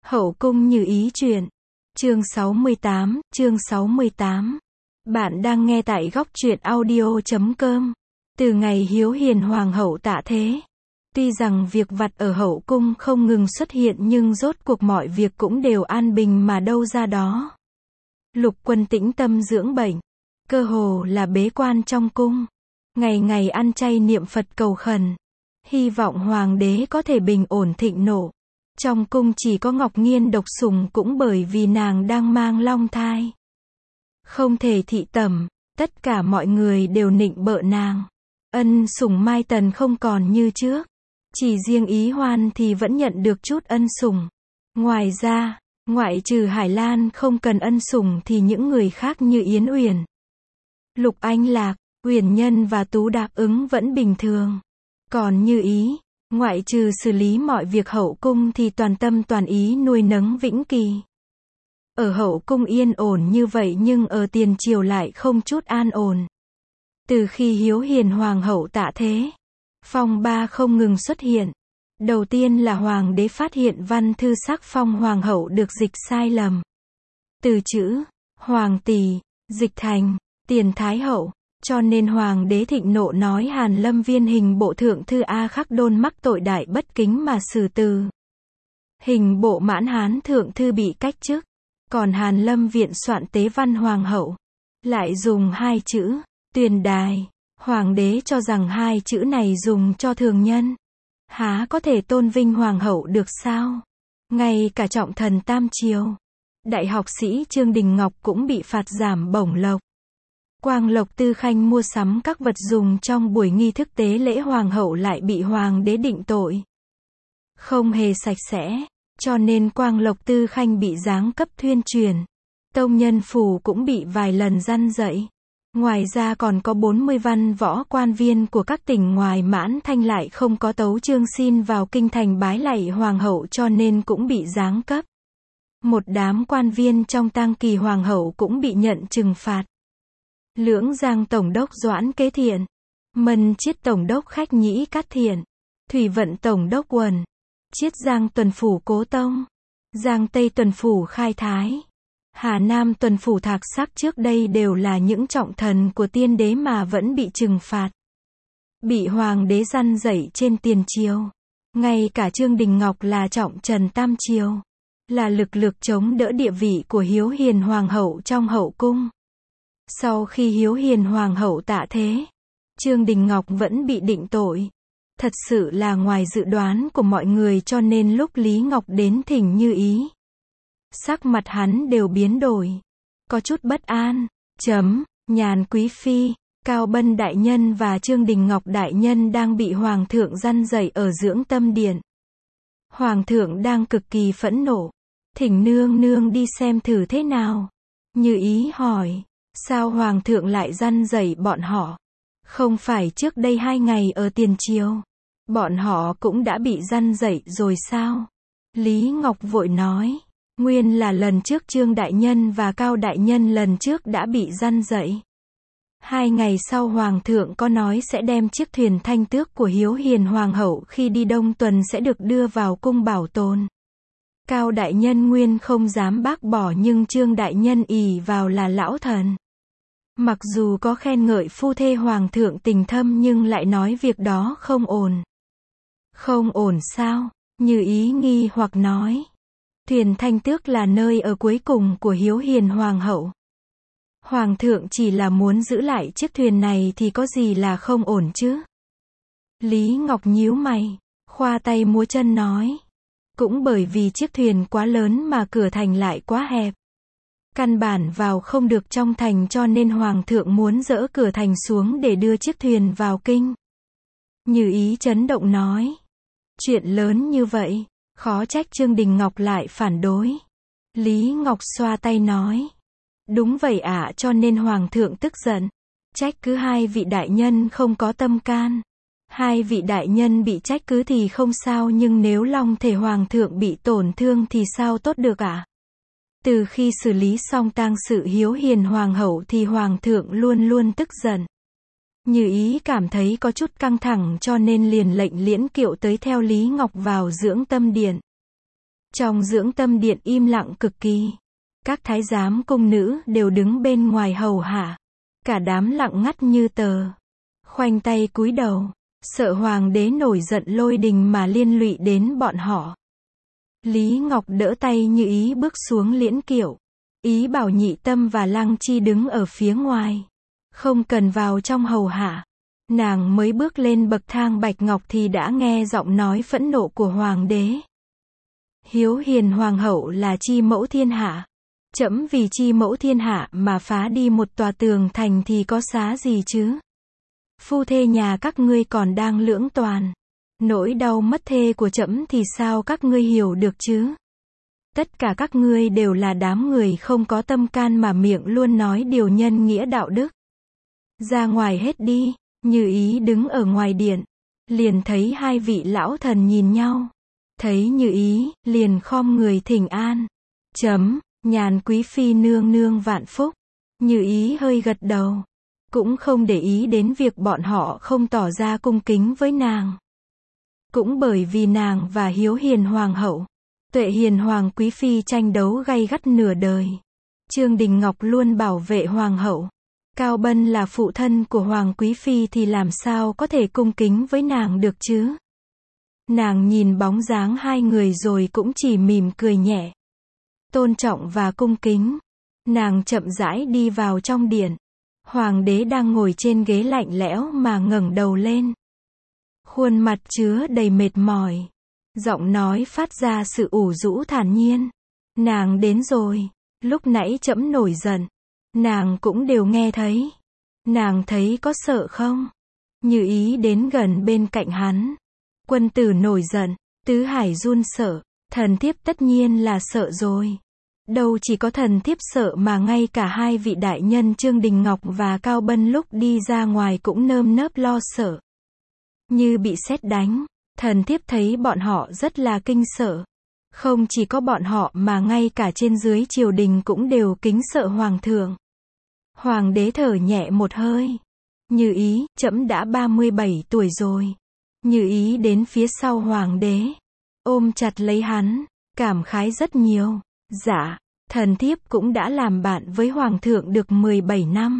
Hậu cung Như Ý truyện. Chương 68. Bạn đang nghe tại góc truyện audio.com. Từ ngày Hiếu Hiền Hoàng hậu tạ thế. Tuy rằng việc vặt ở hậu cung không ngừng xuất hiện nhưng rốt cuộc mọi việc cũng đều an bình mà đâu ra đó. Lục Quân tĩnh tâm dưỡng bệnh. Cơ hồ là bế quan trong cung. Ngày ngày ăn chay niệm Phật cầu khẩn. Hy vọng hoàng đế có thể bình ổn thịnh nộ. Trong cung chỉ có Ngọc Nghiên độc sủng cũng bởi vì nàng đang mang long thai. Không thể thị tẩm, tất cả mọi người đều nịnh bợ nàng. Ân sủng Mai Tần không còn như trước. Chỉ riêng Ý Hoan thì vẫn nhận được chút ân sủng. Ngoài ra, ngoại trừ Hải Lan không cần ân sủng thì những người khác như Yến Uyển, Lục Anh Lạc, Uyển Nhân và Tú đáp ứng vẫn bình thường. Còn Như Ý, ngoại trừ xử lý mọi việc hậu cung thì toàn tâm toàn ý nuôi nấng Vĩnh Kỳ. Ở hậu cung yên ổn như vậy nhưng ở tiền triều lại không chút an ổn. Từ khi Hiếu Hiền Hoàng hậu tạ thế, phong ba không ngừng xuất hiện. Đầu tiên là hoàng đế phát hiện văn thư sắc phong hoàng hậu được dịch sai lầm. Từ chữ hoàng tỷ dịch thành tiền thái hậu, cho nên hoàng đế thịnh nộ nói Hàn Lâm viên hình bộ thượng thư A Khắc Đôn mắc tội đại bất kính mà xử từ. Hình bộ Mãn Hán thượng thư bị cách chức, còn Hàn Lâm viện soạn tế văn hoàng hậu lại dùng hai chữ tuyền đài. Hoàng đế cho rằng hai chữ này dùng cho thường nhân, há có thể tôn vinh hoàng hậu được sao? Ngay cả trọng thần tam triều, đại học sĩ Trương Đình Ngọc cũng bị phạt giảm bổng lộc. Quang Lộc Tư Khanh mua sắm các vật dùng trong buổi nghi thức tế lễ hoàng hậu lại bị hoàng đế định tội không hề sạch sẽ, cho nên Quang Lộc Tư Khanh bị giáng cấp thuyên truyền. Tông Nhân Phủ cũng bị vài lần răn dạy. Ngoài ra còn có 40 văn võ quan viên của các tỉnh ngoài Mãn Thanh lại không có tấu chương xin vào kinh thành bái lạy hoàng hậu cho nên cũng bị giáng cấp. Một đám quan viên trong tang kỳ hoàng hậu cũng bị nhận trừng phạt. Lưỡng Giang Tổng đốc Doãn Kế Thiện, Mân Chiết Tổng đốc Khách Nhĩ Cát Thiện, Thủy Vận Tổng đốc Quần, Chiết Giang Tuần Phủ Cố Tông, Giang Tây Tuần Phủ Khai Thái, Hà Nam Tuần Phủ Thạc Sắc trước đây đều là những trọng thần của tiên đế mà vẫn bị trừng phạt. Bị hoàng đế răn dạy trên tiền triều. Ngay cả Trương Đình Ngọc là trọng trần tam triều, là lực lược chống đỡ địa vị của Hiếu Hiền Hoàng hậu trong hậu cung. Sau khi Hiếu Hiền Hoàng hậu tạ thế, Trương Đình Ngọc vẫn bị định tội. Thật sự là ngoài dự đoán của mọi người cho nên lúc Lý Ngọc đến thỉnh Như Ý, sắc mặt hắn đều biến đổi. Có chút bất an. Nhàn Quý Phi, Cao Bân Đại Nhân và Trương Đình Ngọc Đại Nhân đang bị Hoàng thượng răn dạy ở Dưỡng Tâm Điện. Hoàng thượng đang cực kỳ phẫn nộ. Thỉnh nương nương đi xem thử thế nào. Như Ý hỏi. Sao Hoàng thượng lại răn dạy bọn họ? Không phải trước đây 2 ngày ở tiền triều, bọn họ cũng đã bị răn dạy rồi sao? Lý Ngọc vội nói. Nguyên là lần trước Trương Đại Nhân và Cao Đại Nhân lần trước đã bị răn dạy. 2 ngày sau Hoàng thượng có nói sẽ đem chiếc thuyền thanh tước của Hiếu Hiền Hoàng hậu khi đi Đông Tuần sẽ được đưa vào cung bảo tồn. Cao Đại Nhân nguyên không dám bác bỏ nhưng Trương Đại Nhân ỷ vào là lão thần. Mặc dù có khen ngợi phu thê Hoàng thượng tình thâm nhưng lại nói việc đó không ổn. Không ổn sao? Như Ý nghi hoặc nói. Thuyền thanh tước là nơi ở cuối cùng của Hiếu Hiền Hoàng hậu. Hoàng thượng chỉ là muốn giữ lại chiếc thuyền này thì có gì là không ổn chứ? Lý Ngọc nhíu mày, khoa tay múa chân nói. Cũng bởi vì chiếc thuyền quá lớn mà cửa thành lại quá hẹp. Căn bản vào không được trong thành cho nên Hoàng thượng muốn dỡ cửa thành xuống để đưa chiếc thuyền vào kinh. Như Ý chấn động nói. Chuyện lớn như vậy, khó trách Trương Đình Ngọc lại phản đối. Lý Ngọc xoa tay nói. Đúng vậy ạ, cho nên Hoàng thượng tức giận. Trách cứ 2 vị đại nhân không có tâm can. 2 vị đại nhân bị trách cứ thì không sao nhưng nếu long thể Hoàng thượng bị tổn thương thì sao tốt được ạ? Từ khi xử lý xong tang sự Hiếu Hiền Hoàng hậu thì Hoàng thượng luôn luôn tức giận. Như Ý cảm thấy có chút căng thẳng cho nên liền lệnh Liễn Kiệu tới theo Lý Ngọc vào Dưỡng Tâm Điện. Trong dưỡng tâm điện im lặng cực kỳ. Các thái giám cung nữ đều đứng bên ngoài hầu hạ. Cả đám lặng ngắt như tờ. Khoanh tay cúi đầu. Sợ hoàng đế nổi giận lôi đình mà liên lụy đến bọn họ. Lý Ngọc đỡ tay Như Ý bước xuống liễn kiệu. Ý bảo Nhị Tâm và Lăng Chi đứng ở phía ngoài. Không cần vào trong hầu hạ. Nàng mới bước lên bậc thang bạch ngọc thì đã nghe giọng nói phẫn nộ của hoàng đế. Hiếu hiền hoàng hậu là chi mẫu thiên hạ. Trẫm vì chi mẫu thiên hạ mà phá đi một tòa tường thành thì có xá gì chứ? Phu thê nhà các ngươi còn đang lưỡng toàn. Nỗi đau mất thê của trẫm thì sao các ngươi hiểu được chứ? Tất cả các ngươi đều là đám người không có tâm can mà miệng luôn nói điều nhân nghĩa đạo đức. Ra ngoài hết đi. Như Ý đứng ở ngoài điện. Liền thấy hai vị lão thần nhìn nhau. Thấy Như Ý, liền khom người thỉnh an. Nhàn quý phi nương nương vạn phúc. Như Ý hơi gật đầu. Cũng không để ý đến việc bọn họ không tỏ ra cung kính với nàng. Cũng bởi vì nàng và Hiếu hiền hoàng hậu, Tuệ hiền hoàng quý phi tranh đấu gay gắt nửa đời. Trương Đình Ngọc luôn bảo vệ hoàng hậu. Cao Bân là phụ thân của hoàng quý phi thì làm sao có thể cung kính với nàng được chứ? Nàng nhìn bóng dáng hai người rồi cũng chỉ mỉm cười nhẹ. Tôn trọng và cung kính. Nàng chậm rãi đi vào trong điện. Hoàng đế đang ngồi trên ghế lạnh lẽo mà ngẩng đầu lên. Khuôn mặt chứa đầy mệt mỏi. Giọng nói phát ra sự ủ rũ thản nhiên. Nàng đến rồi. Lúc nãy trẫm nổi giận. Nàng cũng đều nghe thấy. Nàng thấy có sợ không? Như Ý đến gần bên cạnh hắn. Quân tử nổi giận. Tứ hải run sợ. Thần thiếp tất nhiên là sợ rồi. Đâu chỉ có thần thiếp sợ mà ngay cả hai vị đại nhân Trương Đình Ngọc và Cao Bân lúc đi ra ngoài cũng nơm nớp lo sợ. Như bị sét đánh, thần thiếp thấy bọn họ rất là kinh sợ. Không chỉ có bọn họ mà ngay cả trên dưới triều đình cũng đều kính sợ hoàng thượng. Hoàng đế thở nhẹ một hơi. Như Ý, trẫm đã 37 tuổi rồi. Như Ý đến phía sau hoàng đế. Ôm chặt lấy hắn, cảm khái rất nhiều. Dạ, thần thiếp cũng đã làm bạn với hoàng thượng được 17 năm.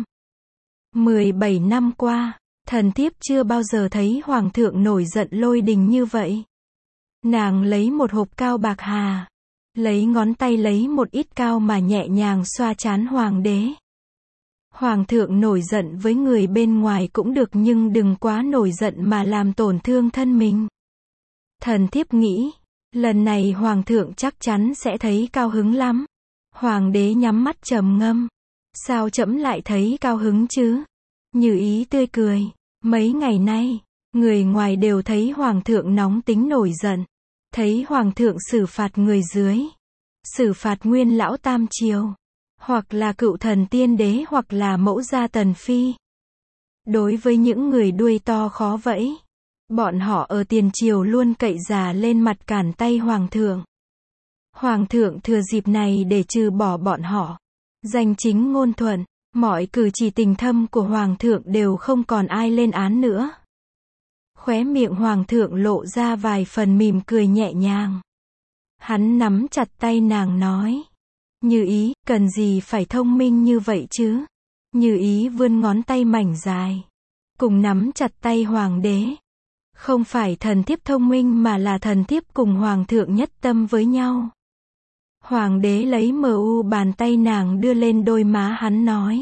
17 năm qua, thần thiếp chưa bao giờ thấy hoàng thượng nổi giận lôi đình như vậy. Nàng lấy một hộp cao bạc hà. Lấy ngón tay lấy một ít cao mà nhẹ nhàng xoa trán hoàng đế. Hoàng thượng nổi giận với người bên ngoài cũng được nhưng đừng quá nổi giận mà làm tổn thương thân mình. Thần thiếp nghĩ, lần này hoàng thượng chắc chắn sẽ thấy cao hứng lắm. Hoàng đế nhắm mắt trầm ngâm. Sao trẫm lại thấy cao hứng chứ? Như Ý tươi cười. Mấy ngày nay, người ngoài đều thấy hoàng thượng nóng tính nổi giận. Thấy hoàng thượng xử phạt người dưới. Xử phạt nguyên lão tam triều. Hoặc là cựu thần tiên đế hoặc là mẫu gia tần phi. Đối với những người đuôi to khó vẫy, bọn họ ở tiền triều luôn cậy già lên mặt cản tay hoàng thượng. Hoàng thượng thừa dịp này để trừ bỏ bọn họ. Danh chính ngôn thuận, mọi cử chỉ tình thâm của hoàng thượng đều không còn ai lên án nữa. Khóe miệng hoàng thượng lộ ra vài phần mỉm cười nhẹ nhàng. Hắn nắm chặt tay nàng nói. Như Ý, cần gì phải thông minh như vậy chứ? Như Ý vươn ngón tay mảnh dài. Cùng nắm chặt tay hoàng đế. Không phải thần thiếp thông minh mà là thần thiếp cùng hoàng thượng nhất tâm với nhau. Hoàng đế lấy bàn tay nàng đưa lên đôi má hắn nói.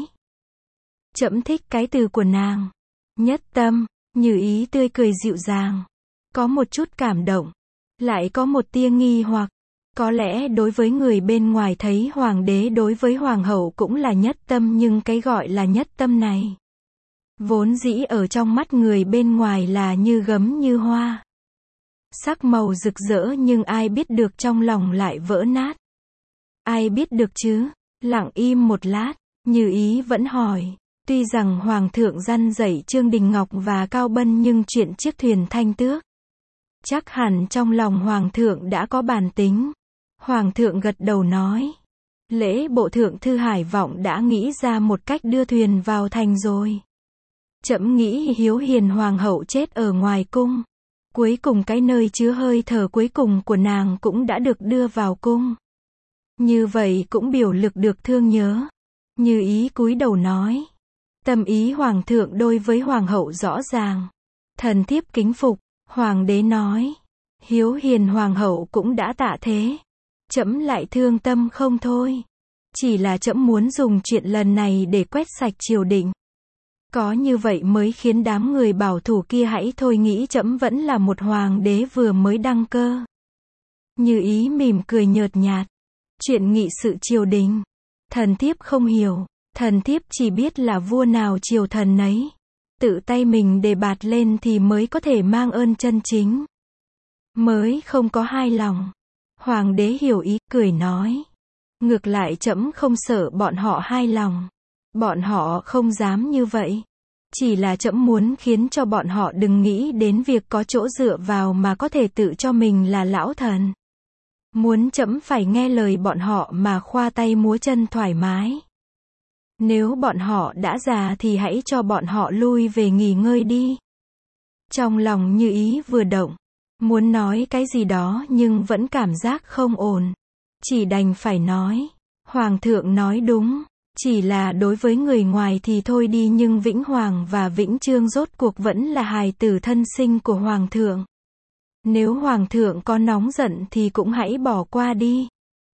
Trẫm thích cái từ của nàng. Nhất tâm. Như Ý tươi cười dịu dàng. Có một chút cảm động. Lại có một tia nghi hoặc. Có lẽ đối với người bên ngoài thấy hoàng đế đối với hoàng hậu cũng là nhất tâm nhưng cái gọi là nhất tâm này. Vốn dĩ ở trong mắt người bên ngoài là như gấm như hoa. Sắc màu rực rỡ nhưng ai biết được trong lòng lại vỡ nát. Ai biết được chứ? Lặng im một lát, Như Ý vẫn hỏi. Tuy rằng hoàng thượng răn dạy Trương Đình Ngọc và Cao Bân nhưng chuyện chiếc thuyền Thanh Tước. Chắc hẳn trong lòng hoàng thượng đã có bàn tính. Hoàng thượng gật đầu nói. Lễ bộ thượng thư Hải Vọng đã nghĩ ra một cách đưa thuyền vào thành rồi. Trẫm nghĩ Hiếu hiền hoàng hậu chết ở ngoài cung. Cuối cùng cái nơi chứa hơi thở cuối cùng của nàng cũng đã được đưa vào cung. Như vậy cũng biểu lực được thương nhớ. Như Ý cúi đầu nói. Tâm ý hoàng thượng đối với hoàng hậu rõ ràng. Thần thiếp kính phục. Hoàng đế nói. Hiếu hiền hoàng hậu cũng đã tạ thế. Trẫm lại thương tâm không thôi. Chỉ là trẫm muốn dùng chuyện lần này để quét sạch triều đình. Có như vậy mới khiến đám người bảo thủ kia hãy thôi nghĩ trẫm vẫn là một hoàng đế vừa mới đăng cơ. Như Ý mỉm cười nhợt nhạt. Chuyện nghị sự triều đình. Thần thiếp không hiểu. Thần thiếp chỉ biết là vua nào triều thần nấy. Tự tay mình đề bạt lên thì mới có thể mang ơn chân chính. Mới không có hai lòng. Hoàng đế hiểu ý, cười nói. Ngược lại trẫm không sợ bọn họ hai lòng. Bọn họ không dám như vậy. Chỉ là trẫm muốn khiến cho bọn họ đừng nghĩ đến việc có chỗ dựa vào mà có thể tự cho mình là lão thần. Muốn trẫm phải nghe lời bọn họ mà khoa tay múa chân thoải mái. Nếu bọn họ đã già thì hãy cho bọn họ lui về nghỉ ngơi đi. Trong lòng Như Ý vừa động. Muốn nói cái gì đó nhưng vẫn cảm giác không ổn. Chỉ đành phải nói. Hoàng thượng nói đúng. Chỉ là đối với người ngoài thì thôi đi nhưng Vĩnh Hoàng và Vĩnh Chương rốt cuộc vẫn là hài tử thân sinh của Hoàng thượng. Nếu Hoàng thượng có nóng giận thì cũng hãy bỏ qua đi.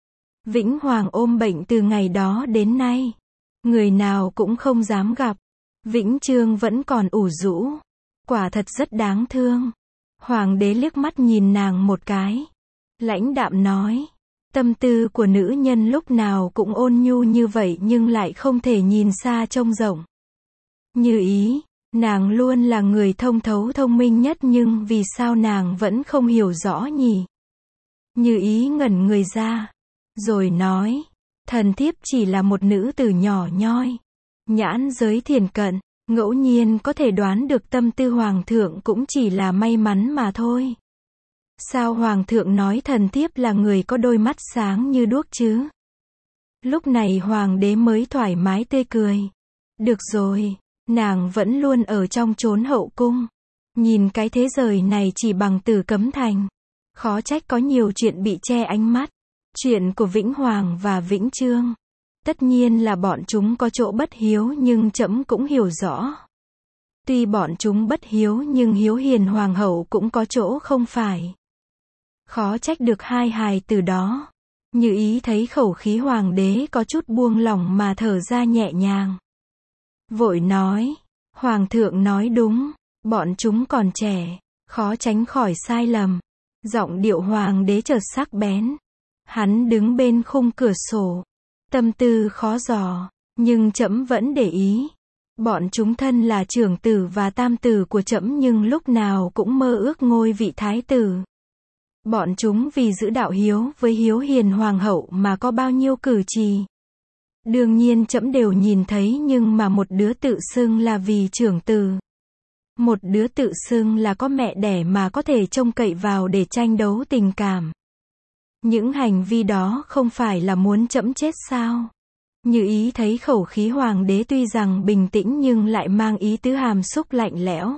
Vĩnh Hoàng ôm bệnh từ ngày đó đến nay. Người nào cũng không dám gặp. Vĩnh Chương vẫn còn ủ rũ. Quả thật rất đáng thương. Hoàng đế liếc mắt nhìn nàng một cái. Lãnh đạm nói. Tâm tư của nữ nhân lúc nào cũng ôn nhu như vậy nhưng lại không thể nhìn xa trông rộng. Như Ý, nàng luôn là người thông thấu thông minh nhất nhưng vì sao nàng vẫn không hiểu rõ nhỉ? Như Ý ngẩn người ra. Rồi nói. Thần thiếp chỉ là một nữ tử nhỏ nhoi. Nhãn giới thiền cận. Ngẫu nhiên có thể đoán được tâm tư hoàng thượng cũng chỉ là may mắn mà thôi. Sao hoàng thượng nói thần thiếp là người có đôi mắt sáng như đuốc chứ? Lúc này hoàng đế mới thoải mái tươi cười. Được rồi, nàng vẫn luôn ở trong chốn hậu cung. Nhìn cái thế giới này chỉ bằng Tử Cấm Thành. Khó trách có nhiều chuyện bị che ánh mắt. Chuyện của Vĩnh Hoàng và Vĩnh Chương. Tất nhiên là bọn chúng có chỗ bất hiếu nhưng trẫm cũng hiểu rõ. Tuy bọn chúng bất hiếu nhưng hiếu hiền hoàng hậu cũng có chỗ không phải. Khó trách được hai hài từ đó. Như Ý thấy khẩu khí hoàng đế có chút buông lỏng mà thở ra nhẹ nhàng. Vội nói. Hoàng thượng nói đúng. Bọn chúng còn trẻ. Khó tránh khỏi sai lầm. Giọng điệu hoàng đế chợt sắc bén. Hắn đứng bên khung cửa sổ. Tâm tư khó dò. Nhưng trẫm vẫn để ý. Bọn chúng thân là trưởng tử và tam tử của trẫm nhưng lúc nào cũng mơ ước ngôi vị thái tử. Bọn chúng vì giữ đạo hiếu với hiếu hiền hoàng hậu mà có bao nhiêu cử chỉ. Đương nhiên trẫm đều nhìn thấy nhưng mà một đứa tự xưng là vì trưởng tử. Một đứa tự xưng là có mẹ đẻ mà có thể trông cậy vào để tranh đấu tình cảm. Những hành vi đó không phải là muốn trẫm chết sao? Như Ý thấy khẩu khí hoàng đế tuy rằng bình tĩnh nhưng lại mang ý tứ hàm xúc lạnh lẽo.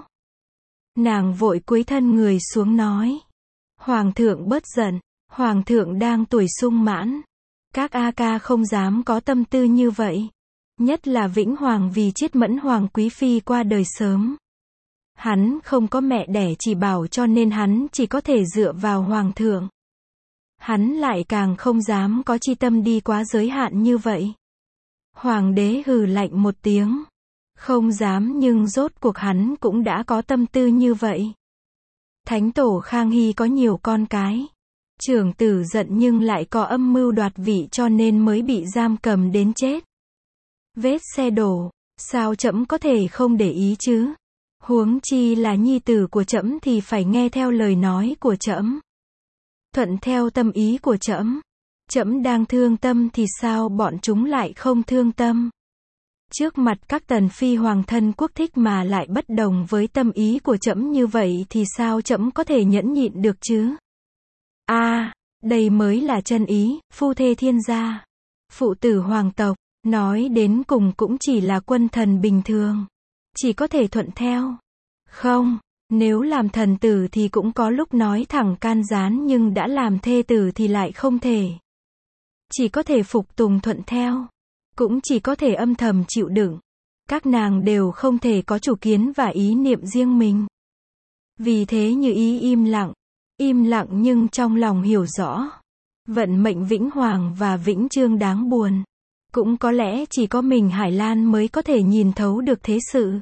Nàng vội cúi thân người xuống nói. Hoàng thượng bớt giận, hoàng thượng đang tuổi sung mãn. Các A ca không dám có tâm tư như vậy. Nhất là Vĩnh Hoàng vì Chiết Mẫn Hoàng quý phi qua đời sớm. Hắn không có mẹ đẻ chỉ bảo cho nên hắn chỉ có thể dựa vào hoàng thượng. Hắn lại càng không dám có chi tâm đi quá giới hạn như vậy. Hoàng đế hừ lạnh một tiếng. Không dám nhưng rốt cuộc hắn cũng đã có tâm tư như vậy. Thánh tổ Khang Hy có nhiều con cái. Trưởng tử giận nhưng lại có âm mưu đoạt vị cho nên mới bị giam cầm đến chết. Vết xe đổ, sao trẫm có thể không để ý chứ? Huống chi là nhi tử của trẫm thì phải nghe theo lời nói của trẫm. Thuận theo tâm ý của trẫm. Trẫm đang thương tâm thì sao bọn chúng lại không thương tâm? Trước mặt các tần phi hoàng thân quốc thích mà lại bất đồng với tâm ý của trẫm như vậy thì sao trẫm có thể nhẫn nhịn được chứ? Đây mới là chân ý, phu thê thiên gia. Phụ tử hoàng tộc, nói đến cùng cũng chỉ là quân thần bình thường. Chỉ có thể thuận theo. Không, Nếu làm thần tử thì cũng có lúc nói thẳng can gián, nhưng đã làm thê tử thì lại không thể. Chỉ có thể phục tùng thuận theo. Cũng chỉ có thể âm thầm chịu đựng. Các nàng đều không thể có chủ kiến và ý niệm riêng mình. Vì thế Như Ý im lặng nhưng trong lòng hiểu rõ. Vận mệnh Vĩnh Hoàng và Vĩnh Chương đáng buồn. Cũng có lẽ chỉ có mình Hải Lan mới có thể nhìn thấu được thế sự.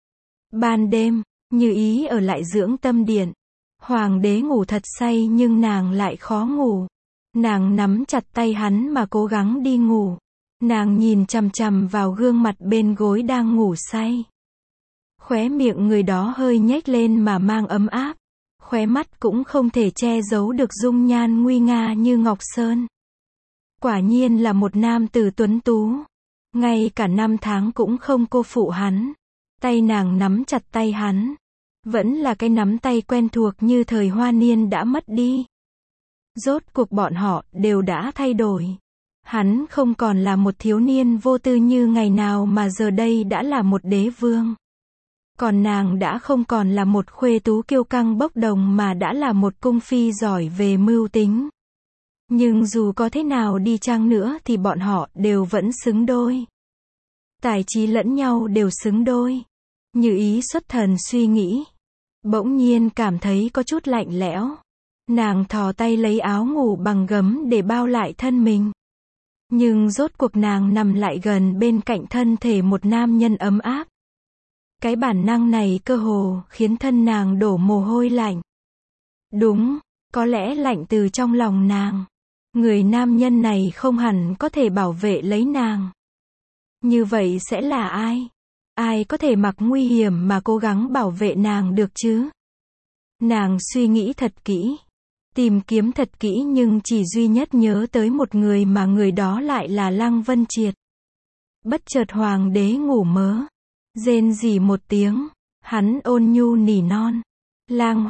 Ban đêm, Như Ý ở lại dưỡng tâm điện. Hoàng đế ngủ thật say nhưng nàng lại khó ngủ. Nàng nắm chặt tay hắn mà cố gắng đi ngủ. Nàng nhìn chằm chằm vào gương mặt bên gối đang ngủ say. Khóe miệng người đó hơi nhếch lên mà mang ấm áp. Khóe mắt cũng không thể che giấu được dung nhan nguy nga như ngọc sơn. Quả nhiên là một nam tử tuấn tú. Ngay cả năm tháng cũng không cô phụ hắn. Tay nàng nắm chặt tay hắn. Vẫn là cái nắm tay quen thuộc như thời hoa niên đã mất đi. Rốt cuộc bọn họ đều đã thay đổi. Hắn không còn là một thiếu niên vô tư như ngày nào mà giờ đây đã là một đế vương. Còn nàng đã không còn là một khuê tú kiêu căng bốc đồng mà đã là một cung phi giỏi về mưu tính. Nhưng dù có thế nào đi chăng nữa thì bọn họ đều vẫn xứng đôi. Tài trí lẫn nhau đều xứng đôi. Như Ý xuất thần suy nghĩ. Bỗng nhiên cảm thấy có chút lạnh lẽo. Nàng thò tay lấy áo ngủ bằng gấm để bao lại thân mình. Nhưng rốt cuộc nàng nằm lại gần bên cạnh thân thể một nam nhân ấm áp. Cái bản năng này cơ hồ khiến thân nàng đổ mồ hôi lạnh. Đúng, có lẽ lạnh từ trong lòng nàng. Người nam nhân này không hẳn có thể bảo vệ lấy nàng. Như vậy sẽ là ai? Ai có thể mặc nguy hiểm mà cố gắng bảo vệ nàng được chứ? Nàng suy nghĩ thật kỹ. Tìm kiếm thật kỹ nhưng chỉ duy nhất nhớ tới một người mà người đó lại là Lăng Vân Triệt. Bất chợt hoàng đế ngủ mớ. Rên rỉ một tiếng. Hắn ôn nhu nỉ non. Lang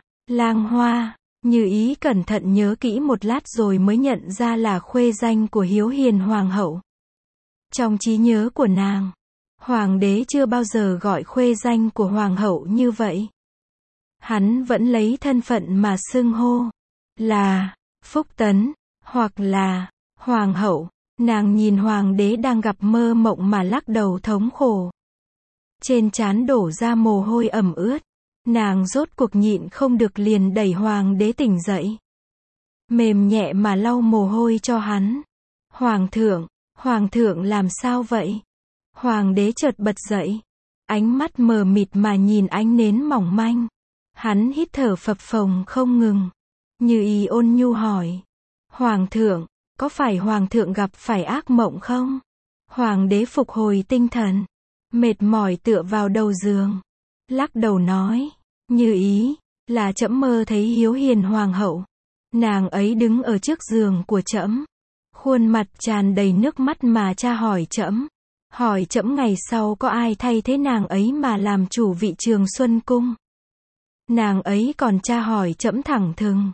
Hoa. Như Ý cẩn thận nhớ kỹ một lát rồi mới nhận ra là khuê danh của Hiếu Hiền Hoàng hậu. Trong trí nhớ của nàng, hoàng đế chưa bao giờ gọi khuê danh của hoàng hậu như vậy. Hắn vẫn lấy thân phận mà xưng hô là Phúc Tấn, hoặc là Hoàng hậu. Nàng nhìn hoàng đế đang gặp mơ mộng mà lắc đầu thống khổ. Trên trán đổ ra mồ hôi ẩm ướt. Nàng rốt cuộc nhịn không được liền đẩy hoàng đế tỉnh dậy. Mềm nhẹ mà lau mồ hôi cho hắn. Hoàng thượng làm sao vậy? Hoàng đế chợt bật dậy. Ánh mắt mờ mịt mà nhìn ánh nến mỏng manh. Hắn hít thở phập phồng không ngừng. Như Ý ôn nhu hỏi. Hoàng thượng, có phải hoàng thượng gặp phải ác mộng không? Hoàng đế phục hồi tinh thần. Mệt mỏi tựa vào đầu giường. Lắc đầu nói. Như Ý, là trẫm mơ thấy Hiếu Hiền Hoàng hậu. Nàng ấy đứng ở trước giường của trẫm. Khuôn mặt tràn đầy nước mắt mà tra hỏi trẫm. Hỏi trẫm ngày sau có ai thay thế nàng ấy mà làm chủ vị Trường Xuân Cung. Nàng ấy còn tra hỏi trẫm thẳng thừng.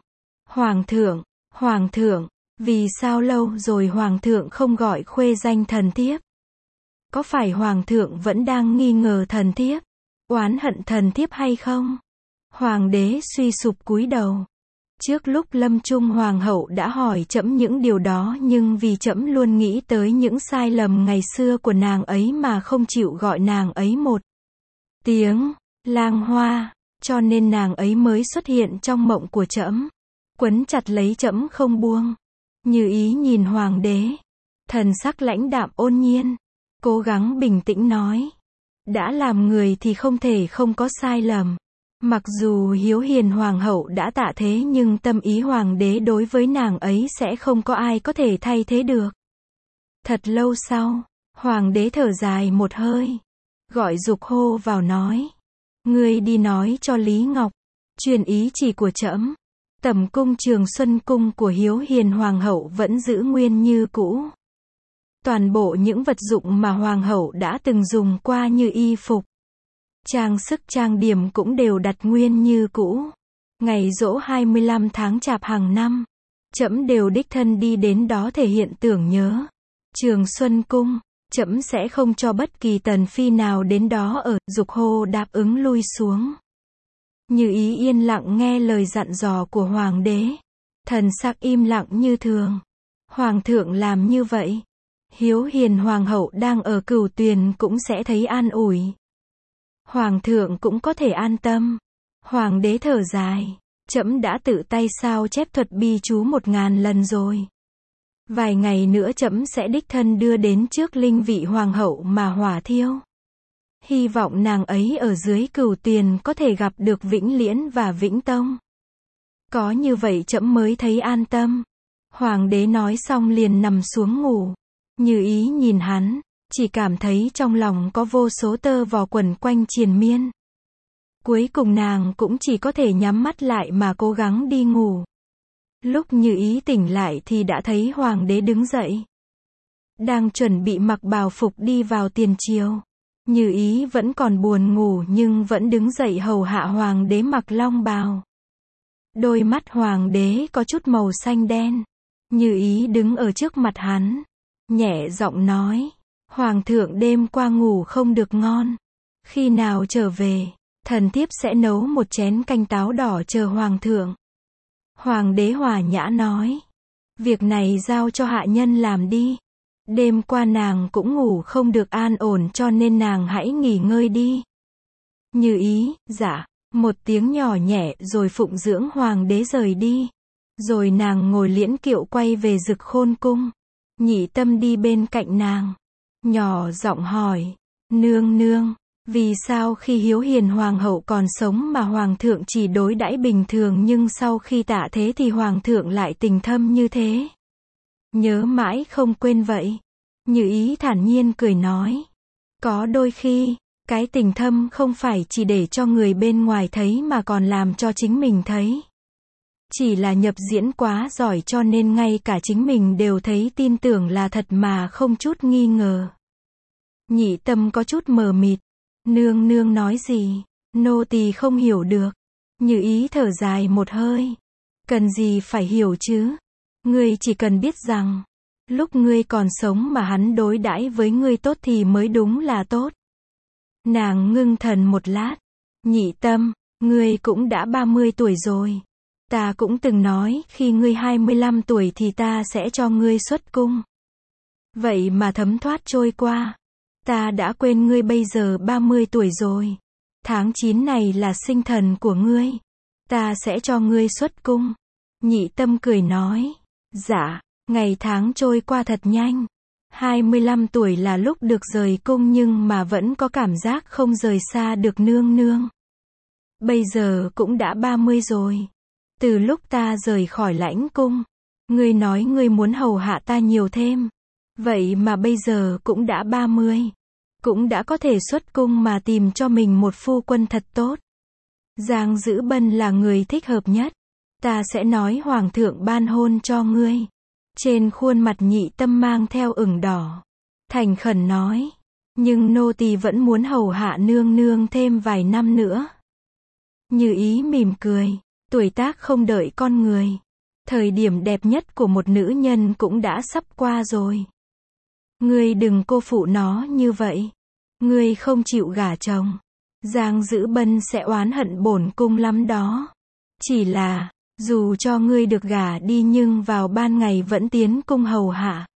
Hoàng thượng, vì sao lâu rồi hoàng thượng không gọi khuê danh thần thiếp? Có phải hoàng thượng vẫn đang nghi ngờ thần thiếp, oán hận thần thiếp hay không? Hoàng đế suy sụp cúi đầu. Trước lúc lâm chung hoàng hậu đã hỏi trẫm những điều đó nhưng vì trẫm luôn nghĩ tới những sai lầm ngày xưa của nàng ấy mà không chịu gọi nàng ấy một tiếng Lang Hoa, cho nên nàng ấy mới xuất hiện trong mộng của trẫm, quấn chặt lấy trẫm không buông. Như Ý nhìn hoàng đế, thần sắc lãnh đạm ôn nhiên, cố gắng bình tĩnh nói. Đã làm người thì không thể không có sai lầm. Mặc dù Hiếu Hiền Hoàng hậu đã tạ thế nhưng tâm ý hoàng đế đối với nàng ấy sẽ không có ai có thể thay thế được. Thật lâu sau, hoàng đế thở dài một hơi, gọi Dục Hô vào nói. Ngươi đi nói cho Lý Ngọc, truyền ý chỉ của trẫm. Tẩm cung Trường Xuân Cung của Hiếu Hiền Hoàng hậu vẫn giữ nguyên như cũ. Toàn bộ những vật dụng mà hoàng hậu đã từng dùng qua như y phục, trang sức trang điểm cũng đều đặt nguyên như cũ. Ngày giỗ 25 tháng Chạp hàng năm, trẫm đều đích thân đi đến đó thể hiện tưởng nhớ. Trường Xuân Cung, trẫm sẽ không cho bất kỳ tần phi nào đến đó ở. Dục Hô đáp ứng lui xuống. Như Ý yên lặng nghe lời dặn dò của hoàng đế. Thần sắc im lặng như thường. Hoàng thượng làm như vậy, Hiếu Hiền hoàng hậu đang ở Cửu Tuyền cũng sẽ thấy an ủi. Hoàng thượng cũng có thể an tâm. Hoàng đế thở dài. Trẫm đã tự tay sao chép thuật bi chú 1000 lần rồi. Vài ngày nữa trẫm sẽ đích thân đưa đến trước linh vị hoàng hậu mà hỏa thiêu. Hy vọng nàng ấy ở dưới Cửu Tuyền có thể gặp được Vĩnh Liễn và Vĩnh Tông. Có như vậy trẫm mới thấy an tâm. Hoàng đế nói xong liền nằm xuống ngủ. Như Ý nhìn hắn, chỉ cảm thấy trong lòng có vô số tơ vò quẩn quanh triền miên. Cuối cùng nàng cũng chỉ có thể nhắm mắt lại mà cố gắng đi ngủ. Lúc Như Ý tỉnh lại thì đã thấy hoàng đế đứng dậy. Đang chuẩn bị mặc bào phục đi vào tiền triều. Như Ý vẫn còn buồn ngủ nhưng vẫn đứng dậy hầu hạ hoàng đế mặc long bào. Đôi mắt hoàng đế có chút màu xanh đen. Như Ý đứng ở trước mặt hắn, nhẹ giọng nói, hoàng thượng đêm qua ngủ không được ngon. Khi nào trở về, thần thiếp sẽ nấu một chén canh táo đỏ chờ hoàng thượng. Hoàng đế hòa nhã nói, việc này giao cho hạ nhân làm đi. Đêm qua nàng cũng ngủ không được an ổn cho nên nàng hãy nghỉ ngơi đi. Như Ý, dạ, một tiếng nhỏ nhẹ rồi phụng dưỡng hoàng đế rời đi. Rồi nàng ngồi liễn kiệu quay về Dực Khôn cung. Nhị Tâm đi bên cạnh nàng, nhỏ giọng hỏi, nương nương, vì sao khi Hiếu Hiền hoàng hậu còn sống mà hoàng thượng chỉ đối đãi bình thường nhưng sau khi tạ thế thì hoàng thượng lại tình thâm như thế? Nhớ mãi không quên vậy. Như Ý thản nhiên cười nói, có đôi khi, cái tình thâm không phải chỉ để cho người bên ngoài thấy mà còn làm cho chính mình thấy. Chỉ là nhập diễn quá giỏi cho nên ngay cả chính mình đều thấy tin tưởng là thật mà không chút nghi ngờ. Nhị Tâm có chút mờ mịt. Nương nương nói gì? Nô tỳ không hiểu được. Như Ý thở dài một hơi. Cần gì phải hiểu chứ? Ngươi chỉ cần biết rằng, lúc ngươi còn sống mà hắn đối đãi với ngươi tốt thì mới đúng là tốt. Nàng ngưng thần một lát. Nhị Tâm, ngươi cũng đã 30 tuổi rồi. Ta cũng từng nói, khi ngươi 25 tuổi thì ta sẽ cho ngươi xuất cung. Vậy mà thấm thoát trôi qua. Ta đã quên ngươi bây giờ 30 tuổi rồi. Tháng 9 này là sinh thần của ngươi. Ta sẽ cho ngươi xuất cung. Nhị Tâm cười nói. Dạ, ngày tháng trôi qua thật nhanh. 25 tuổi là lúc được rời cung nhưng mà vẫn có cảm giác không rời xa được nương nương. Bây giờ cũng đã 30 rồi. Từ lúc ta rời khỏi lãnh cung, ngươi nói ngươi muốn hầu hạ ta nhiều thêm. Vậy mà bây giờ cũng đã 30. Cũng đã có thể xuất cung mà tìm cho mình một phu quân thật tốt. Giang Dữ Bân là người thích hợp nhất. Ta sẽ nói hoàng thượng ban hôn cho ngươi. Trên khuôn mặt Nhị Tâm mang theo ửng đỏ. Thành khẩn nói. Nhưng nô tỳ vẫn muốn hầu hạ nương nương thêm vài năm nữa. Như Ý mỉm cười. Tuổi tác không đợi con người. Thời điểm đẹp nhất của một nữ nhân cũng đã sắp qua rồi. Ngươi đừng cô phụ nó như vậy. Ngươi không chịu gả chồng, Giang Dữ Bân sẽ oán hận bổn cung lắm đó. Chỉ là, dù cho ngươi được gả đi nhưng vào ban ngày vẫn tiến cung hầu hạ.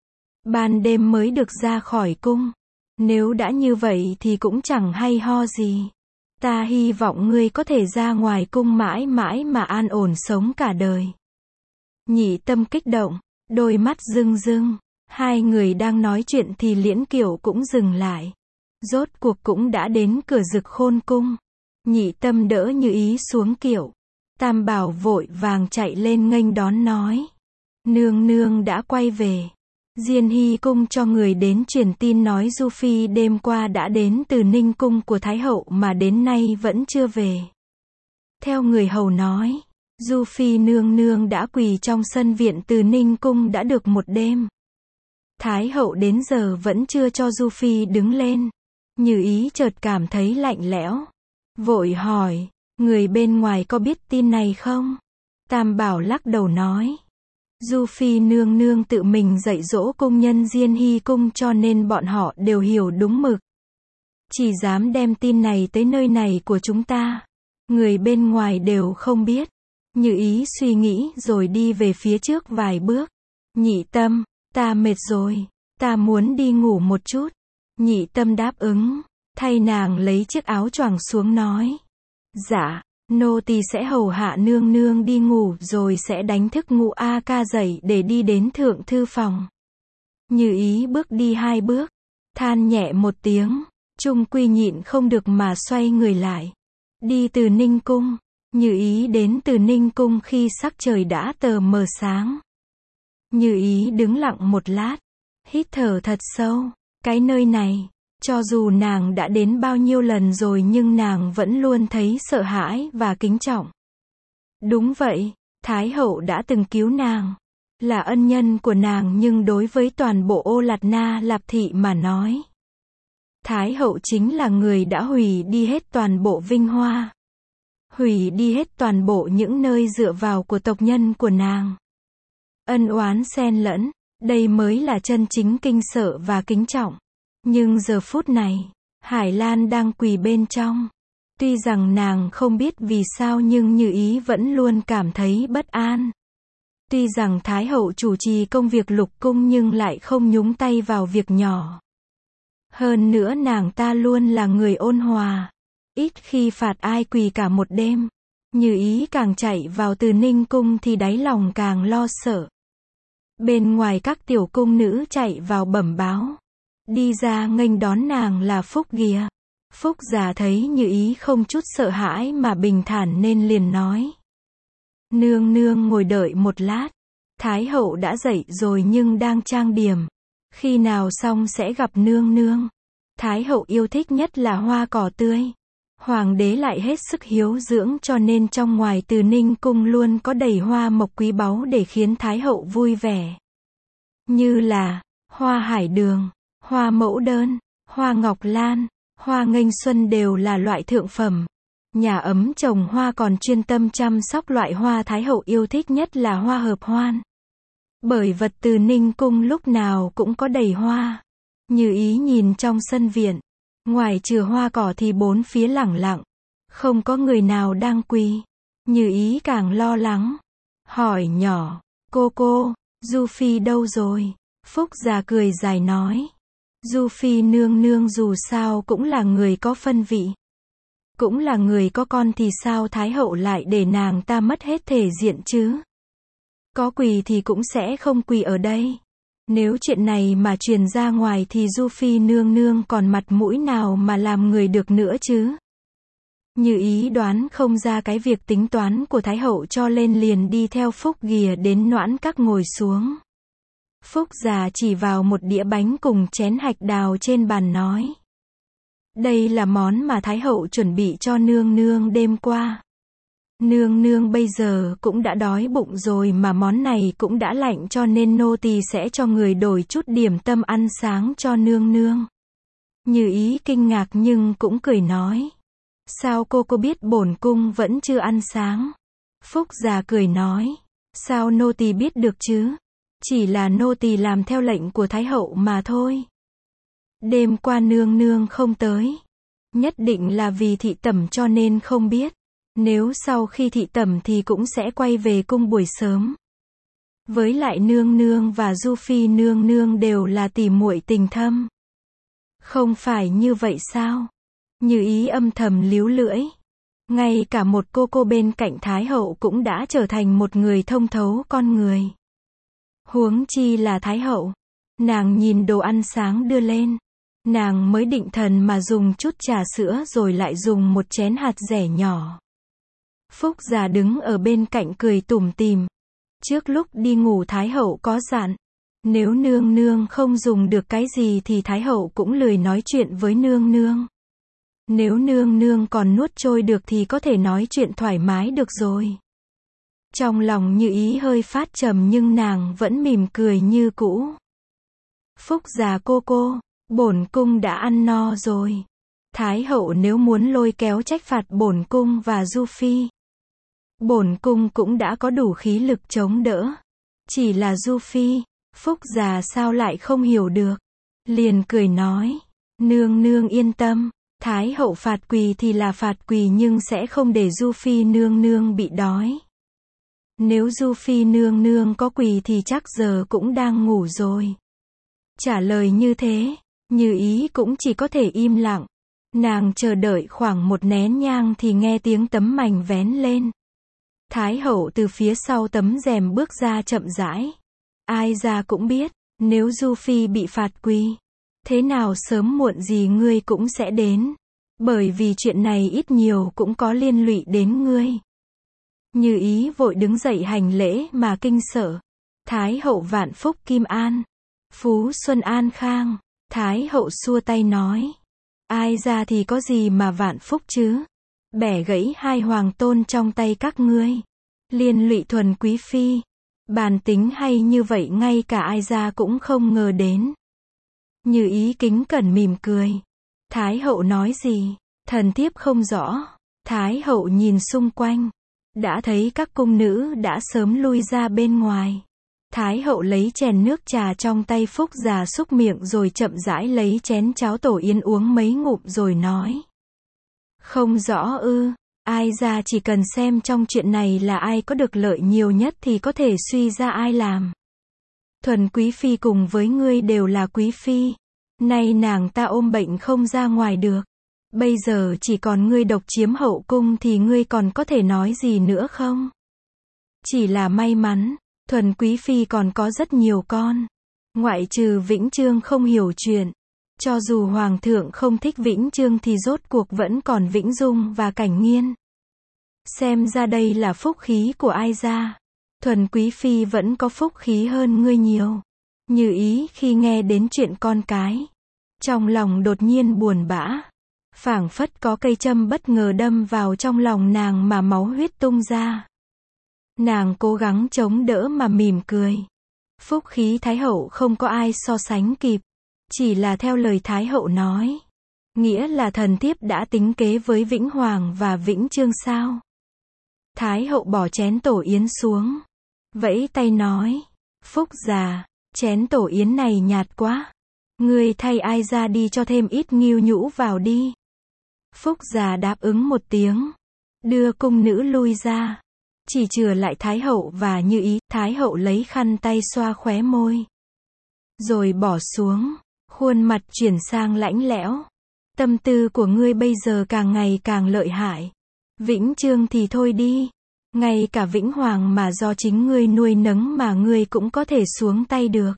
Ban đêm mới được ra khỏi cung. Nếu đã như vậy thì cũng chẳng hay ho gì. Ta hy vọng ngươi có thể ra ngoài cung mãi mãi mà an ổn sống cả đời. Nhị Tâm kích động, đôi mắt rưng rưng. Hai người đang nói chuyện thì liễn kiệu cũng dừng lại. Rốt cuộc cũng đã đến cửa Dực Khôn cung. Nhị Tâm đỡ Như Ý xuống kiệu. Tam Bảo vội vàng chạy lên nghênh đón nói. Nương nương đã quay về. Diên Hy cung cho người đến truyền tin nói Du Phi đêm qua đã đến từ Ninh cung của Thái hậu mà đến nay vẫn chưa về. Theo người hầu nói, Du Phi nương nương đã quỳ trong sân viện từ Ninh cung đã được một đêm. Thái hậu đến giờ vẫn chưa cho Du Phi đứng lên. Như Ý chợt cảm thấy lạnh lẽo. Vội hỏi, người bên ngoài có biết tin này không? Tam Bảo lắc đầu nói. Du Phi nương nương tự mình dạy dỗ cung nhân Diên Hy cung cho nên bọn họ đều hiểu đúng mực. Chỉ dám đem tin này tới nơi này của chúng ta. Người bên ngoài đều không biết. Như Ý suy nghĩ rồi đi về phía trước vài bước. Nhị Tâm, ta mệt rồi, ta muốn đi ngủ một chút. Nhị Tâm đáp ứng, thay nàng lấy chiếc áo choàng xuống nói. Dạ, nô tỳ sẽ hầu hạ nương nương đi ngủ rồi sẽ đánh thức Ngũ A Ca dậy để đi đến thượng thư phòng. Như Ý bước đi 2 bước, than nhẹ một tiếng, chung quy nhịn không được mà xoay người lại. Đi từ Ninh Cung. Như Ý đến từ Ninh Cung khi sắc trời đã tờ mờ sáng. Như Ý đứng lặng một lát, hít thở thật sâu. Cái nơi này, cho dù nàng đã đến bao nhiêu lần rồi nhưng nàng vẫn luôn thấy sợ hãi và kính trọng. Đúng vậy, Thái hậu đã từng cứu nàng, là ân nhân của nàng, nhưng đối với toàn bộ Ô Lạt Na Lạp thị mà nói, Thái hậu chính là người đã hủy đi hết toàn bộ vinh hoa, hủy đi hết toàn bộ những nơi dựa vào của tộc nhân của nàng. Ân oán xen lẫn, đây mới là chân chính kinh sợ và kính trọng. Nhưng giờ phút này, Hải Lan đang quỳ bên trong. Tuy rằng nàng không biết vì sao nhưng Như Ý vẫn luôn cảm thấy bất an. Tuy rằng Thái hậu chủ trì công việc lục cung nhưng lại không nhúng tay vào việc nhỏ. Hơn nữa nàng ta luôn là người ôn hòa, ít khi phạt ai quỳ cả một đêm. Như Ý càng chạy vào từ Ninh Cung thì đáy lòng càng lo sợ. Bên ngoài các tiểu cung nữ chạy vào bẩm báo. Đi ra nghênh đón nàng là Phúc Ghìa. Phúc già thấy Như Ý không chút sợ hãi mà bình thản nên liền nói. Nương nương ngồi đợi một lát. Thái hậu đã dậy rồi nhưng đang trang điểm. Khi nào xong sẽ gặp nương nương. Thái hậu yêu thích nhất là hoa cỏ tươi. Hoàng đế lại hết sức hiếu dưỡng cho nên trong ngoài từ Ninh Cung luôn có đầy hoa mộc quý báu để khiến Thái hậu vui vẻ. Như là hoa hải đường, hoa mẫu đơn, hoa ngọc lan, hoa nghênh xuân đều là loại thượng phẩm. Nhà ấm trồng hoa còn chuyên tâm chăm sóc loại hoa Thái hậu yêu thích nhất là hoa hợp hoan. Bởi vật từ Ninh Cung lúc nào cũng có đầy hoa. Như Ý nhìn trong sân viện, ngoài trừ hoa cỏ thì bốn phía lẳng lặng, không có người nào đang quỳ. Như Ý càng lo lắng, hỏi nhỏ, cô, Du Phi đâu rồi? Phúc già cười dài nói, Du Phi nương nương dù sao cũng là người có phân vị, cũng là người có con thì sao Thái hậu lại để nàng ta mất hết thể diện chứ? Có quỳ thì cũng sẽ không quỳ ở đây. Nếu chuyện này mà truyền ra ngoài thì Du Phi nương nương còn mặt mũi nào mà làm người được nữa chứ? Như Ý đoán không ra cái việc tính toán của Thái hậu cho nên liền đi theo Phúc Ghìa đến Noãn Các ngồi xuống. Phúc già chỉ vào một đĩa bánh cùng chén hạch đào trên bàn nói. Đây là món mà Thái hậu chuẩn bị cho nương nương đêm qua. Nương nương bây giờ cũng đã đói bụng rồi mà món này cũng đã lạnh cho nên nô tỳ sẽ cho người đổi chút điểm tâm ăn sáng cho nương nương. Như Ý kinh ngạc nhưng cũng cười nói. Sao cô biết bổn cung vẫn chưa ăn sáng? Phúc già cười nói. Sao nô tỳ biết được chứ? Chỉ là nô tỳ làm theo lệnh của Thái hậu mà thôi. Đêm qua nương nương không tới. Nhất định là vì thị tẩm cho nên không biết. Nếu sau khi thị tẩm thì cũng sẽ quay về cung buổi sớm. Với lại nương nương và Du Phi nương nương đều là tỉ muội tình thâm. Không phải như vậy sao? Như Ý âm thầm líu lưỡi. Ngay cả một cô bên cạnh Thái hậu cũng đã trở thành một người thông thấu con người. Huống chi là Thái hậu. Nàng nhìn đồ ăn sáng đưa lên. Nàng mới định thần mà dùng chút trà sữa rồi lại dùng một chén hạt dẻ nhỏ. Phúc già đứng ở bên cạnh cười tủm tỉm. Trước lúc đi ngủ Thái hậu có dặn. Nếu nương nương không dùng được cái gì thì Thái hậu cũng lười nói chuyện với nương nương. Nếu nương nương còn nuốt trôi được thì có thể nói chuyện thoải mái được rồi. Trong lòng Như Ý hơi phát trầm nhưng nàng vẫn mỉm cười như cũ. Phúc già cô, bổn cung đã ăn no rồi. Thái hậu nếu muốn lôi kéo trách phạt bổn cung và Du Phi, bổn cung cũng đã có đủ khí lực chống đỡ. Chỉ là Du Phi, Phúc già sao lại không hiểu được. Liền cười nói, nương nương yên tâm, Thái hậu phạt quỳ thì là phạt quỳ nhưng sẽ không để Du Phi nương nương bị đói. Nếu Du Phi nương nương có quỳ thì chắc giờ cũng đang ngủ rồi. Trả lời như thế, Như Ý cũng chỉ có thể im lặng. Nàng chờ đợi khoảng một nén nhang thì nghe tiếng tấm mành vén lên. Thái hậu từ phía sau tấm rèm bước ra chậm rãi. Ai ra cũng biết, nếu Du Phi bị phạt quỳ, thế nào sớm muộn gì ngươi cũng sẽ đến. Bởi vì chuyện này ít nhiều cũng có liên lụy đến ngươi. Như Ý vội đứng dậy hành lễ mà kinh sợ. Thái hậu vạn phúc kim an. Phú Xuân an khang. Thái hậu xua tay nói. Ai ra thì có gì mà vạn phúc chứ. Bẻ gãy hai hoàng tôn trong tay các ngươi. Liên lụy thuần quý phi. Bàn tính hay như vậy ngay cả ai ra cũng không ngờ đến. Như Ý kính cẩn mỉm cười. Thái hậu nói gì? Thần thiếp không rõ. Thái hậu nhìn xung quanh. Đã thấy các cung nữ đã sớm lui ra bên ngoài. Thái hậu lấy chén nước trà trong tay Phúc già xúc miệng rồi chậm rãi lấy chén cháo tổ yến uống mấy ngụm rồi nói. Không rõ ư, ai ra chỉ cần xem trong chuyện này là ai có được lợi nhiều nhất thì có thể suy ra ai làm. Thuần quý phi cùng với ngươi đều là quý phi. Nay nàng ta ôm bệnh không ra ngoài được. Bây giờ chỉ còn ngươi độc chiếm hậu cung thì ngươi còn có thể nói gì nữa không? Chỉ là may mắn, thuần quý phi còn có rất nhiều con. Ngoại trừ Vĩnh Chương không hiểu chuyện. Cho dù hoàng thượng không thích Vĩnh Chương thì rốt cuộc vẫn còn Vĩnh Dung và Cảnh Nghiên. Xem ra đây là phúc khí của ai ra. Thuần quý phi vẫn có phúc khí hơn ngươi nhiều. Như Ý khi nghe đến chuyện con cái, trong lòng đột nhiên buồn bã. Phảng phất có cây châm bất ngờ đâm vào trong lòng nàng mà máu huyết tung ra. Nàng cố gắng chống đỡ mà mỉm cười. Phúc khí Thái hậu không có ai so sánh kịp. Chỉ là theo lời Thái hậu nói. Nghĩa là thần thiếp đã tính kế với Vĩnh Hoàng và Vĩnh Chương sao? Thái hậu bỏ chén tổ yến xuống. Vẫy tay nói. Phúc già, chén tổ yến này nhạt quá. Ngươi thay ai ra đi cho thêm ít nghêu nhũ vào đi. Phúc già đáp ứng một tiếng. Đưa cung nữ lui ra. Chỉ chừa lại Thái hậu và Như Ý. Thái hậu lấy khăn tay xoa khóe môi. Rồi bỏ xuống. Khuôn mặt chuyển sang lãnh lẽo. Tâm tư của ngươi bây giờ càng ngày càng lợi hại. Vĩnh Chương thì thôi đi. Ngay cả Vĩnh Hoàng mà do chính ngươi nuôi nấng mà ngươi cũng có thể xuống tay được.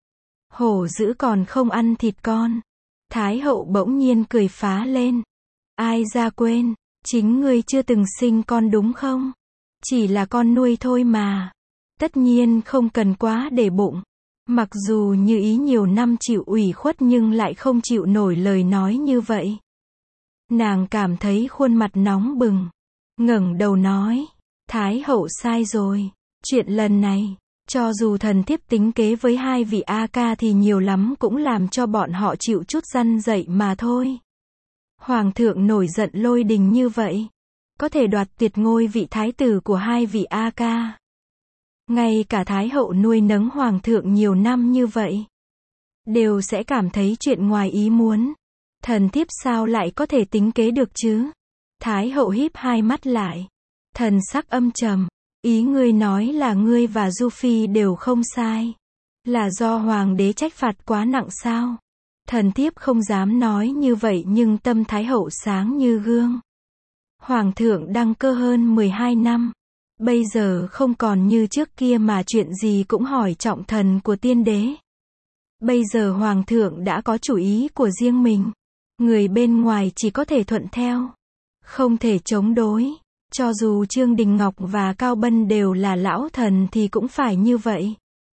Hổ dữ còn không ăn thịt con. Thái hậu bỗng nhiên cười phá lên. Ai ra quên, chính ngươi chưa từng sinh con đúng không? Chỉ là con nuôi thôi mà. Tất nhiên không cần quá để bụng. Mặc dù Như Ý nhiều năm chịu ủy khuất nhưng lại không chịu nổi lời nói như vậy. Nàng cảm thấy khuôn mặt nóng bừng. Ngẩng đầu nói. Thái hậu sai rồi. Chuyện lần này, cho dù thần thiếp tính kế với hai vị A ca thì nhiều lắm cũng làm cho bọn họ chịu chút răn dạy mà thôi. Hoàng thượng nổi giận lôi đình như vậy. Có thể đoạt tuyệt ngôi vị thái tử của hai vị A ca. Ngay cả Thái hậu nuôi nấng hoàng thượng nhiều năm như vậy. Đều sẽ cảm thấy chuyện ngoài ý muốn. Thần thiếp sao lại có thể tính kế được chứ? Thái hậu híp hai mắt lại. Thần sắc âm trầm. Ý ngươi nói là ngươi và Du Phi đều không sai. Là do hoàng đế trách phạt quá nặng sao? Thần thiếp không dám nói như vậy nhưng tâm Thái hậu sáng như gương. Hoàng thượng đăng cơ hơn 12 năm. Bây giờ không còn như trước kia mà chuyện gì cũng hỏi trọng thần của tiên đế. Bây giờ hoàng thượng đã có chủ ý của riêng mình. Người bên ngoài chỉ có thể thuận theo. Không thể chống đối. Cho dù Trương Đình Ngọc và Cao Bân đều là lão thần thì cũng phải như vậy.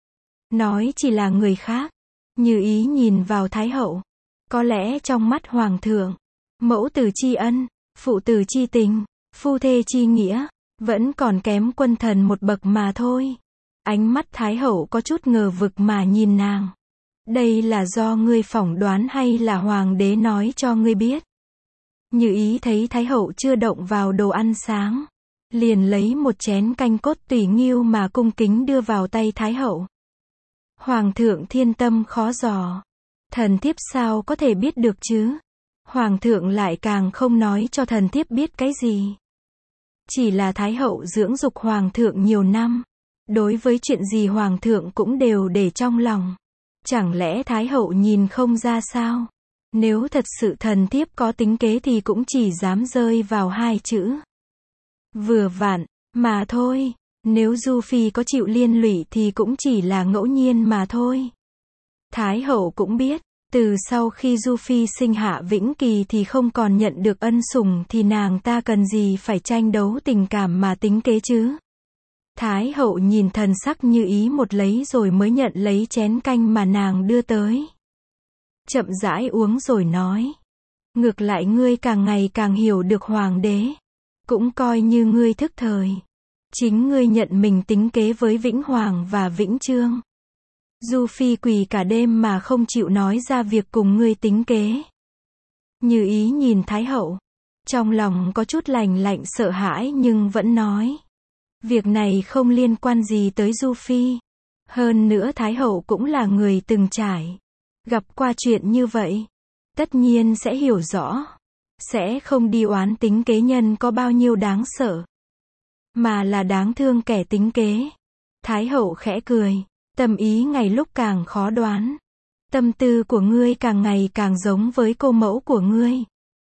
Nói chỉ là người khác. Như Ý nhìn vào Thái hậu. Có lẽ trong mắt hoàng thượng, mẫu tử tri ân, phụ tử tri tình, phu thê tri nghĩa, vẫn còn kém quân thần một bậc mà thôi. Ánh mắt Thái hậu có chút ngờ vực mà nhìn nàng. Đây là do ngươi phỏng đoán hay là hoàng đế nói cho ngươi biết? Như Ý thấy Thái hậu chưa động vào đồ ăn sáng. Liền lấy một chén canh cốt tùy nghêu mà cung kính đưa vào tay Thái hậu. Hoàng thượng thiên tâm khó dò. Thần thiếp sao có thể biết được chứ? Hoàng thượng lại càng không nói cho thần thiếp biết cái gì. Chỉ là Thái hậu dưỡng dục Hoàng thượng nhiều năm. Đối với chuyện gì Hoàng thượng cũng đều để trong lòng. Chẳng lẽ Thái hậu nhìn không ra sao? Nếu thật sự thần thiếp có tính kế thì cũng chỉ dám rơi vào 2 chữ. Vừa vặn, mà thôi. Nếu Du Phi có chịu liên lụy thì cũng chỉ là ngẫu nhiên mà thôi. Thái hậu cũng biết, từ sau khi Du Phi sinh Hạ Vĩnh Kỳ thì không còn nhận được ân sủng thì nàng ta cần gì phải tranh đấu tình cảm mà tính kế chứ. Thái hậu nhìn thần sắc Như Ý một lấy rồi mới nhận lấy chén canh mà nàng đưa tới. Chậm rãi uống rồi nói. Ngược lại ngươi càng ngày càng hiểu được hoàng đế. Cũng coi như ngươi thức thời. Chính ngươi nhận mình tính kế với Vĩnh Hoàng và Vĩnh Chương. Du Phi quỳ cả đêm mà không chịu nói ra việc cùng ngươi tính kế. Như Ý nhìn Thái hậu. Trong lòng có chút lành lạnh sợ hãi nhưng vẫn nói. Việc này không liên quan gì tới Du Phi. Hơn nữa Thái hậu cũng là người từng trải. Gặp qua chuyện như vậy. Tất nhiên sẽ hiểu rõ. Sẽ không đi oán tính kế nhân có bao nhiêu đáng sợ. Mà là đáng thương kẻ tính kế. Thái hậu khẽ cười. Tâm ý ngày lúc càng khó đoán. Tâm tư của ngươi càng ngày càng giống với cô mẫu của ngươi.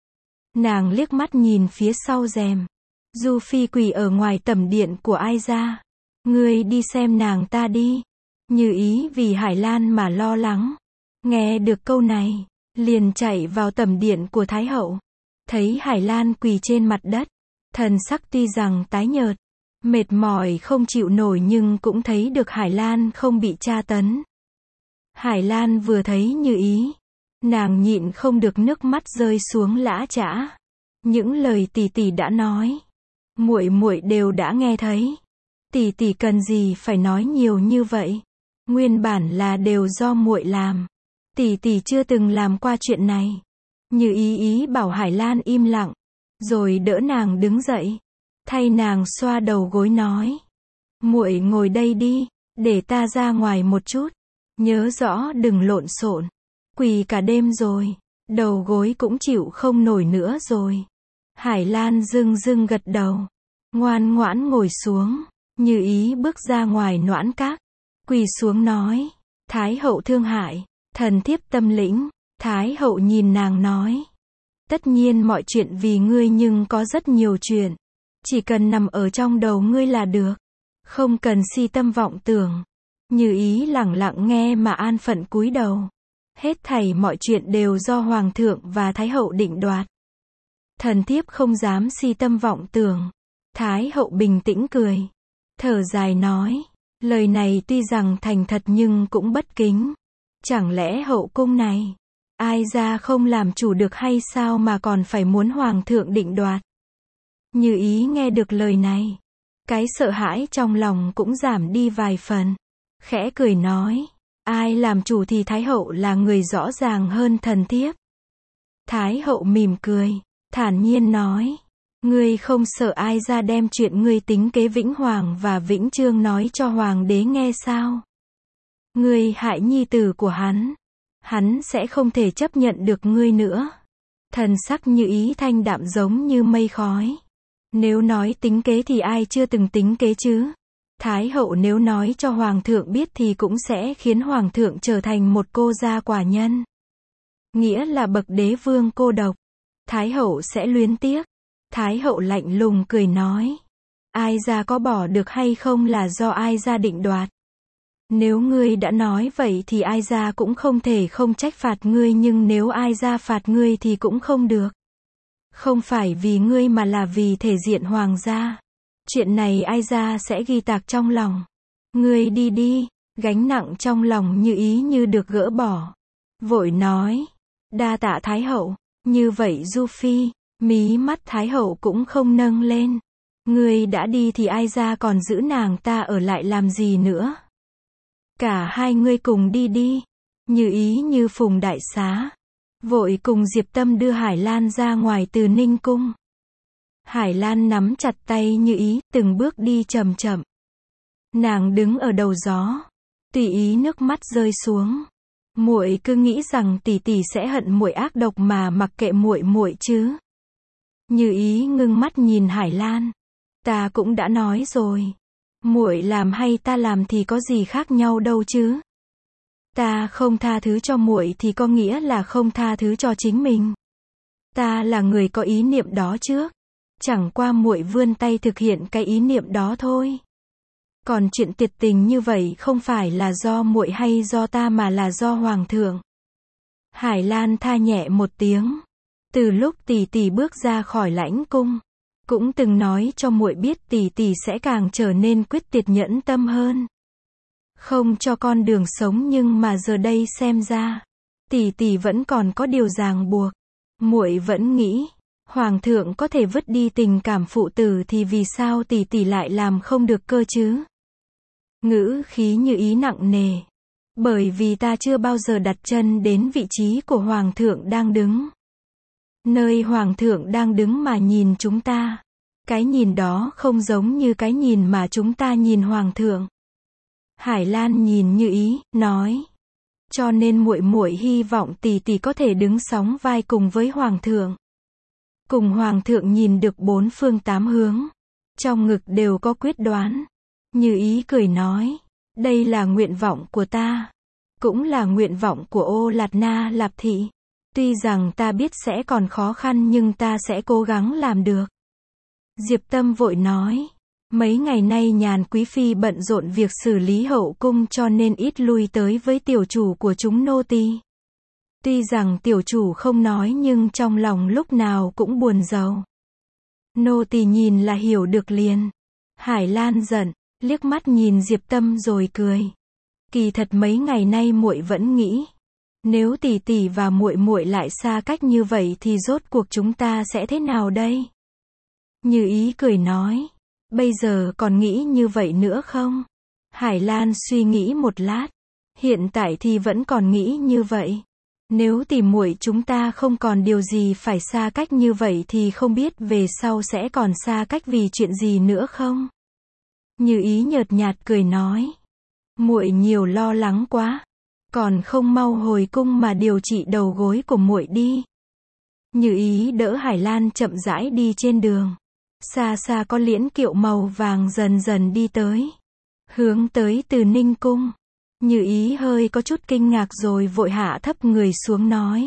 Nàng liếc mắt nhìn phía sau rèm. Du Phi quỳ ở ngoài tẩm điện của Ai gia. Ngươi đi xem nàng ta đi. Như Ý vì Hải Lan mà lo lắng. Nghe được câu này, liền chạy vào tẩm điện của Thái hậu. Thấy Hải Lan quỳ trên mặt đất. Thần sắc tuy rằng tái nhợt, mệt mỏi không chịu nổi nhưng cũng thấy được Hải Lan không bị tra tấn. Hải Lan vừa thấy Như Ý, nàng nhịn không được nước mắt rơi xuống lã chã. Những lời tỷ tỷ đã nói, muội muội đều đã nghe thấy. Tỷ tỷ cần gì phải nói nhiều như vậy? Nguyên bản là đều do muội làm. Tỷ tỷ chưa từng làm qua chuyện này. Như Ý bảo Hải Lan im lặng, rồi đỡ nàng đứng dậy, thay nàng xoa đầu gối nói: "Muội ngồi đây đi, để ta ra ngoài một chút, nhớ rõ đừng lộn xộn. Quỳ cả đêm rồi, đầu gối cũng chịu không nổi nữa rồi." Hải Lan dưng dưng gật đầu, ngoan ngoãn ngồi xuống. Như Ý bước ra ngoài noãn các, quỳ xuống nói: "Thái hậu thương hại, thần thiếp tâm lĩnh." Thái hậu nhìn nàng nói: "Tất nhiên mọi chuyện vì ngươi nhưng có rất nhiều chuyện. Chỉ cần nằm ở trong đầu ngươi là được. Không cần si tâm vọng tưởng." Như Ý lẳng lặng nghe mà an phận cúi đầu. Hết thảy mọi chuyện đều do Hoàng thượng và Thái hậu định đoạt. Thần thiếp không dám si tâm vọng tưởng. Thái hậu bình tĩnh cười. Thở dài nói. Lời này tuy rằng thành thật nhưng cũng bất kính. Chẳng lẽ hậu cung này, Ai gia không làm chủ được hay sao mà còn phải muốn Hoàng thượng định đoạt? Như Ý nghe được lời này, cái sợ hãi trong lòng cũng giảm đi vài phần. Khẽ cười nói, ai làm chủ thì Thái hậu là người rõ ràng hơn thần thiếp. Thái hậu mỉm cười, thản nhiên nói, ngươi không sợ Ai gia đem chuyện ngươi tính kế Vĩnh Hoàng và Vĩnh Chương nói cho Hoàng đế nghe sao? Ngươi hại nhi tử của hắn sẽ không thể chấp nhận được ngươi nữa. Thần sắc Như Ý thanh đạm giống như mây khói. Nếu nói tính kế thì ai chưa từng tính kế chứ? Thái hậu nếu nói cho Hoàng thượng biết thì cũng sẽ khiến Hoàng thượng trở thành một cô gia quả nhân. Nghĩa là bậc đế vương cô độc. Thái hậu sẽ luyến tiếc. Thái hậu lạnh lùng cười nói, Ai gia có bỏ được hay không là do Ai gia định đoạt. Nếu ngươi đã nói vậy thì Ai gia cũng không thể không trách phạt ngươi, nhưng nếu Ai gia phạt ngươi thì cũng không được. Không phải vì ngươi mà là vì thể diện hoàng gia. Chuyện này Ai gia sẽ ghi tạc trong lòng. Ngươi đi đi. Gánh nặng trong lòng Như Ý như được gỡ bỏ. Vội nói, đa tạ Thái hậu. Như vậy Du Phi, mí mắt Thái hậu cũng không nâng lên. Ngươi đã đi thì Ai gia còn giữ nàng ta ở lại làm gì nữa? Cả hai ngươi cùng đi đi. Như Ý như phùng đại xá, vội cùng Diệp Tâm đưa Hải Lan ra ngoài từ Ninh cung. Hải Lan nắm chặt tay Như Ý, từng bước đi chậm chậm. Nàng đứng ở đầu gió, tùy ý nước mắt rơi xuống. Muội cứ nghĩ rằng tỷ tỷ sẽ hận muội ác độc mà mặc kệ muội chứ. Như Ý ngưng mắt nhìn Hải Lan. Ta cũng đã nói rồi. Muội làm hay ta làm thì có gì khác nhau đâu chứ. Ta không tha thứ cho muội thì có nghĩa là không tha thứ cho chính mình. Ta là người có ý niệm đó trước. Chẳng qua muội vươn tay thực hiện cái ý niệm đó thôi. Còn chuyện tuyệt tình như vậy không phải là do muội hay do ta mà là do Hoàng thượng. Hải Lan tha nhẹ một tiếng. Từ lúc tỷ tỷ bước ra khỏi lãnh cung, cũng từng nói cho muội biết tỷ tỷ sẽ càng trở nên quyết tuyệt nhẫn tâm hơn. Không cho con đường sống, nhưng mà giờ đây xem ra, tỷ tỷ vẫn còn có điều ràng buộc. Muội vẫn nghĩ, Hoàng thượng có thể vứt đi tình cảm phụ tử thì vì sao tỷ tỷ lại làm không được cơ chứ? Ngữ khí Như Ý nặng nề. Bởi vì ta chưa bao giờ đặt chân đến vị trí của Hoàng thượng đang đứng. Nơi Hoàng thượng đang đứng mà nhìn chúng ta. Cái nhìn đó không giống như cái nhìn mà chúng ta nhìn Hoàng thượng. Hải Lan nhìn Như Ý, nói. Cho nên muội hy vọng tỷ tỷ có thể đứng sóng vai cùng với Hoàng thượng. Cùng Hoàng thượng nhìn được bốn phương tám hướng. Trong ngực đều có quyết đoán. Như Ý cười nói. Đây là nguyện vọng của ta. Cũng là nguyện vọng của Ô Lạt Na Lạp Thị. Tuy rằng ta biết sẽ còn khó khăn nhưng ta sẽ cố gắng làm được. Diệp Tâm vội nói. Mấy ngày nay Nhàn Quý Phi bận rộn việc xử lý hậu cung cho nên ít lui tới với tiểu chủ của chúng nô tỳ. Tuy rằng tiểu chủ không nói nhưng trong lòng lúc nào cũng buồn rầu. Nô tỳ nhìn là hiểu được liền. Hải Lan giận, liếc mắt nhìn Diệp Tâm rồi cười. Kỳ thật mấy ngày nay muội vẫn nghĩ, nếu tỷ tỷ và muội lại xa cách như vậy thì rốt cuộc chúng ta sẽ thế nào đây? Như Ý cười nói, bây giờ còn nghĩ như vậy nữa không? Hải Lan suy nghĩ một lát, hiện tại thì vẫn còn nghĩ như vậy. Nếu tỷ muội chúng ta không còn điều gì phải xa cách như vậy thì không biết về sau sẽ còn xa cách vì chuyện gì nữa không? Như Ý nhợt nhạt cười nói, muội nhiều lo lắng quá, còn không mau hồi cung mà điều trị đầu gối của muội đi. Như Ý đỡ Hải Lan chậm rãi đi trên đường. Xa xa có liễn kiệu màu vàng dần dần đi tới, hướng tới Từ Ninh cung. Như Ý hơi có chút kinh ngạc rồi vội hạ thấp người xuống nói.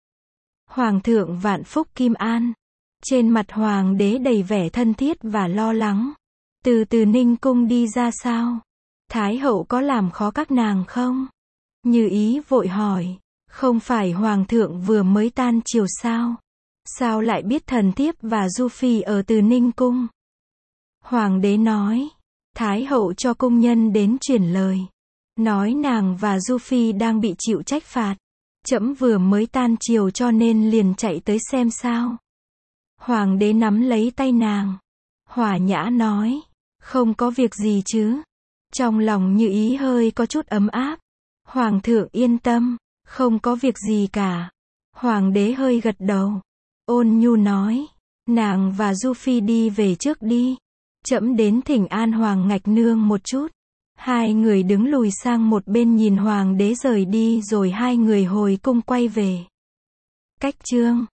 Hoàng thượng vạn phúc kim an. Trên mặt hoàng đế đầy vẻ thân thiết và lo lắng. Từ Từ Ninh cung đi ra sao? Thái hậu có làm khó các nàng không? Như Ý vội hỏi. Không phải hoàng thượng vừa mới tan triều sao? Sao lại biết thần thiếp và Du Phi ở Từ Ninh cung? Hoàng đế nói. Thái hậu cho cung nhân đến truyền lời. Nói nàng và Du Phi đang bị chịu trách phạt. Trẫm vừa mới tan triều cho nên liền chạy tới xem sao. Hoàng đế nắm lấy tay nàng. Hòa nhã nói. Không có việc gì chứ. Trong lòng Như Ý hơi có chút ấm áp. Hoàng thượng yên tâm. Không có việc gì cả. Hoàng đế hơi gật đầu. Ôn nhu nói. Nàng và Du Phi đi về trước đi. Trẫm đến thỉnh an Hoàng Ngạch Nương một chút. Hai người đứng lùi sang một bên nhìn hoàng đế rời đi rồi hai người hồi cung quay về. Cách chương